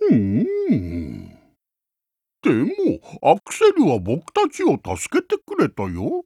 うんうん。でも、アクセルは僕たちを助けてくれたよ。